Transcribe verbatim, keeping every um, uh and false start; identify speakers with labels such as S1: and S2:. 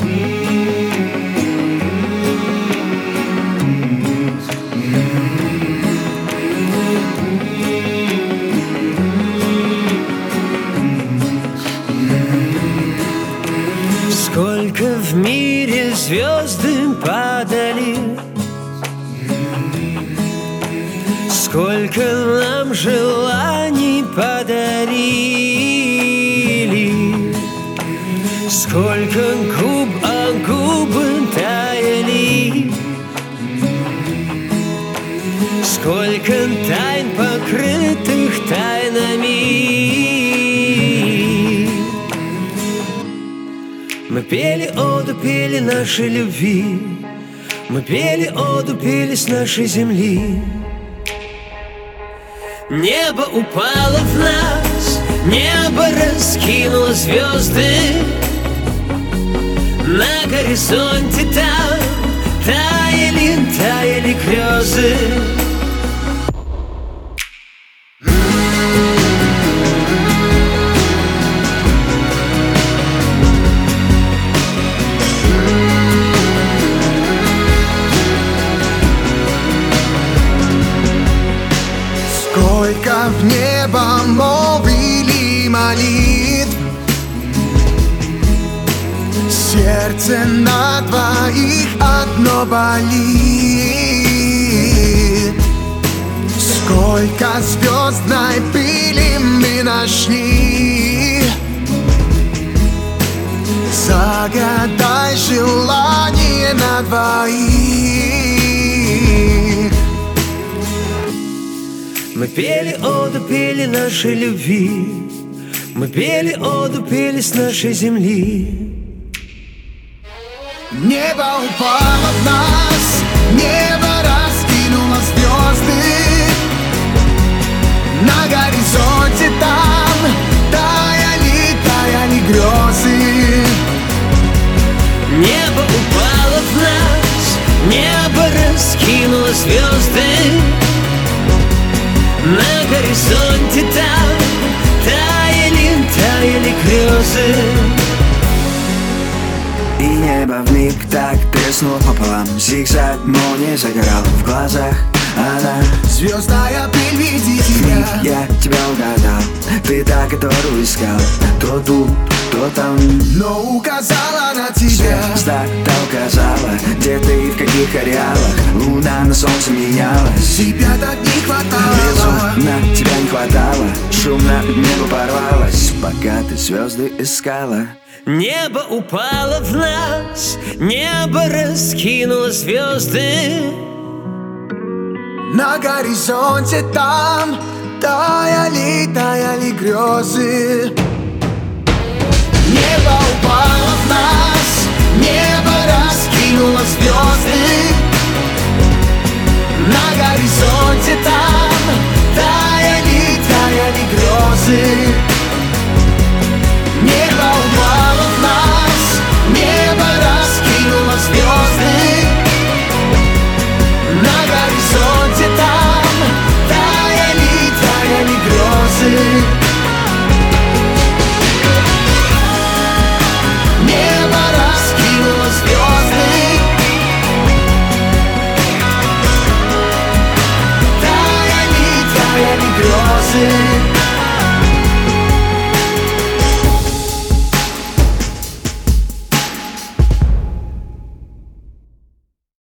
S1: Сколько в мире звезды падали, сколько нам желаний подарили, сколько губ о губы таяли, сколько тайн, покрытых тайнами. Мы пели оду, пели нашей любви, мы пели оду, пели с нашей земли. Небо упало в нас, небо раскинуло звезды. На горизонте там таяли, таяли грезы.
S2: Сколько в небо молвили молитв, сердце на двоих одно болит. Сколько звездной пыли мы нашли, загадай желание на двоих.
S1: Мы пели оду, пели нашей любви, мы пели оду, пели с нашей земли.
S2: Небо упало в нас, небо раскинуло звезды. На горизонте там таяли, таяли грезы.
S1: Небо упало в нас, небо раскинуло звезды. На горизонте там таяли, таяли грезы.
S3: И небо вмиг так треснуло пополам, зигзаг молния загорал в глазах. Она
S2: звездная пыль, види тебя.
S3: Я тебя угадал, ты та, которую искал. То тут, то там,
S2: но указала на тебя.
S3: Звезда та указала, где ты и в каких ареалах. Луна на солнце менялась,
S2: тебя так не хватало.
S3: На тебя не хватало, шумно небо порвалось, пока ты звезды искала.
S1: Небо упало в нас, небо раскинуло звезды.
S2: На горизонте там таяли, таяли грезы.